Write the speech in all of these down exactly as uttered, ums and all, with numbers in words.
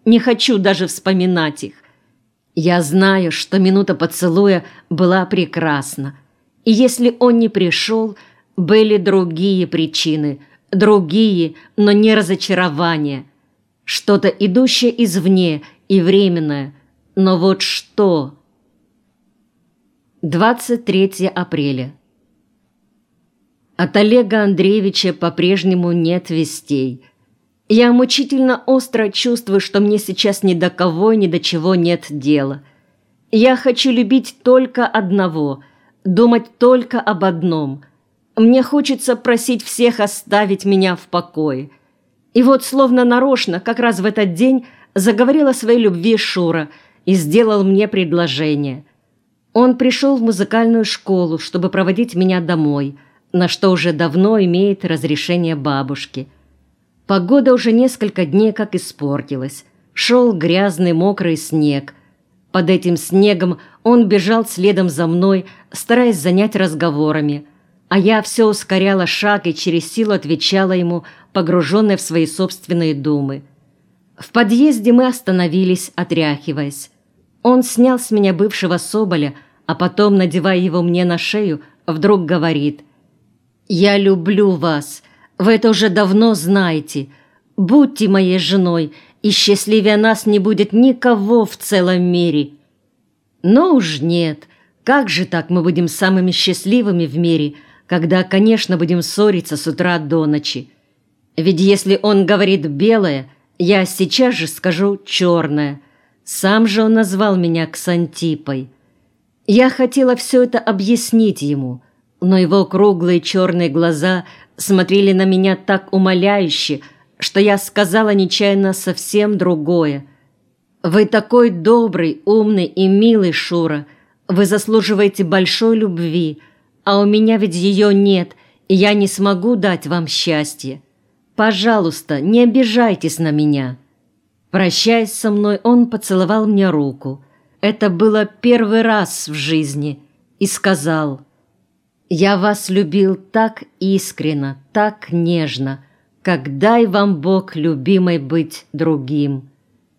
Не хочу даже вспоминать их. Я знаю, что минута поцелуя была прекрасна. И если он не пришел, были другие причины, другие, но не разочарования. Что-то идущее извне и временное. Но вот что? двадцать третьего апреля. От Олега Андреевича по-прежнему нет вестей. Я мучительно остро чувствую, что мне сейчас ни до кого, ни до чего нет дела. Я хочу любить только одного, думать только об одном. Мне хочется просить всех оставить меня в покое. И вот словно нарочно, как раз в этот день, заговорила о своей любви Шура и сделал мне предложение. Он пришел в музыкальную школу, чтобы проводить меня домой, на что уже давно имеет разрешение бабушки. Погода уже несколько дней как испортилась. Шел грязный мокрый снег. Под этим снегом он бежал следом за мной, стараясь занять разговорами, а я все ускоряла шаг и через силу отвечала ему, погруженная в свои собственные думы. В подъезде мы остановились, отряхиваясь. Он снял с меня бывшего соболя, а потом, надевая его мне на шею, вдруг говорит: «Я люблю вас. Вы это уже давно знаете. Будьте моей женой, и счастливее нас не будет никого в целом мире». Но уж нет. Как же так мы будем самыми счастливыми в мире, когда, конечно, будем ссориться с утра до ночи? Ведь если он говорит «белое», я сейчас же скажу «черное». Сам же он назвал меня Ксантипой. Я хотела все это объяснить ему, но его круглые черные глаза смотрели на меня так умоляюще, что я сказала нечаянно совсем другое. «Вы такой добрый, умный и милый, Шура. Вы заслуживаете большой любви, а у меня ведь ее нет, и я не смогу дать вам счастье. Пожалуйста, не обижайтесь на меня». Прощаясь со мной, он поцеловал мне руку. Это было первый раз в жизни. И сказал: «Я вас любил так искренно, так нежно, как дай вам Бог, любимой, быть другим».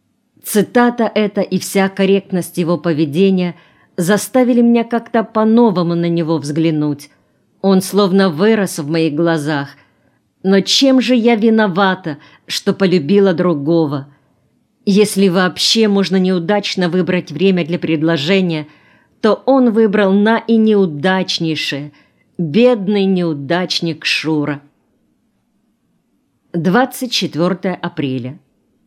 Цитата эта и вся корректность его поведения заставили меня как-то по-новому на него взглянуть. Он словно вырос в моих глазах. Но чем же я виновата, что полюбила другого? Если вообще можно неудачно выбрать время для предложения, то он выбрал на и неудачнейшее. Бедный неудачник Шура. двадцать четвёртого апреля.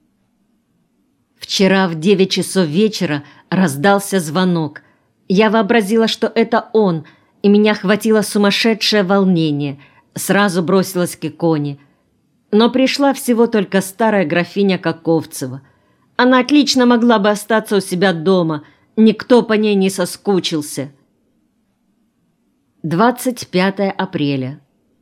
Вчера в девять часов вечера раздался звонок. Я вообразила, что это он, и меня охватило сумасшедшее волнение. Сразу бросилась к иконе. Но пришла всего только старая графиня Каковцева. Она отлично могла бы остаться у себя дома. Никто по ней не соскучился. двадцать пятого апреля.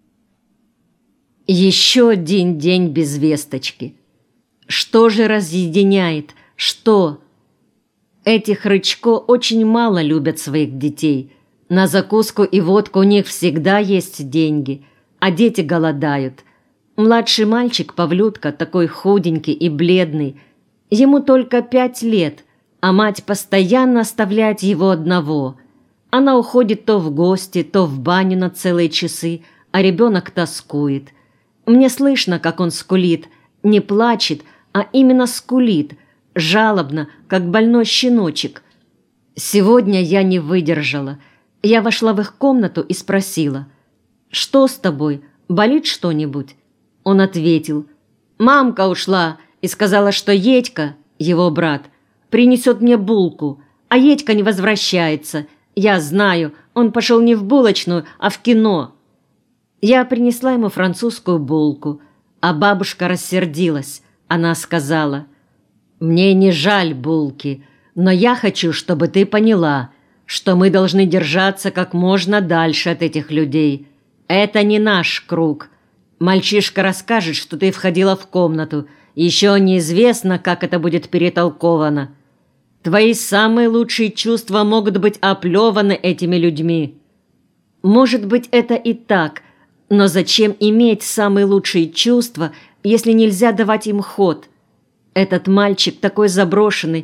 Еще один день без весточки. Что же разъединяет? Что? Эти Рычко очень мало любят своих детей. На закуску и водку у них всегда есть деньги, а дети голодают. Младший мальчик Павлютка такой худенький и бледный. Ему только пять лет, а мать постоянно оставляет его одного. Она уходит то в гости, то в баню на целые часы, а ребенок тоскует. Мне слышно, как он скулит, не плачет, а именно скулит, жалобно, как больной щеночек. Сегодня я не выдержала. Я вошла в их комнату и спросила: «Что с тобой? Болит что-нибудь?» Он ответил: «Мамка ушла и сказала, что Едька, его брат, принесет мне булку, а Едька не возвращается. Я знаю, он пошел не в булочную, а в кино». Я принесла ему французскую булку, а бабушка рассердилась. Она сказала: «Мне не жаль булки, но я хочу, чтобы ты поняла, что мы должны держаться как можно дальше от этих людей. Это не наш круг. Мальчишка расскажет, что ты входила в комнату. Еще неизвестно, как это будет перетолковано. Твои самые лучшие чувства могут быть оплеваны этими людьми». Может быть, это и так, но зачем иметь самые лучшие чувства, если нельзя давать им ход? Этот мальчик такой заброшенный,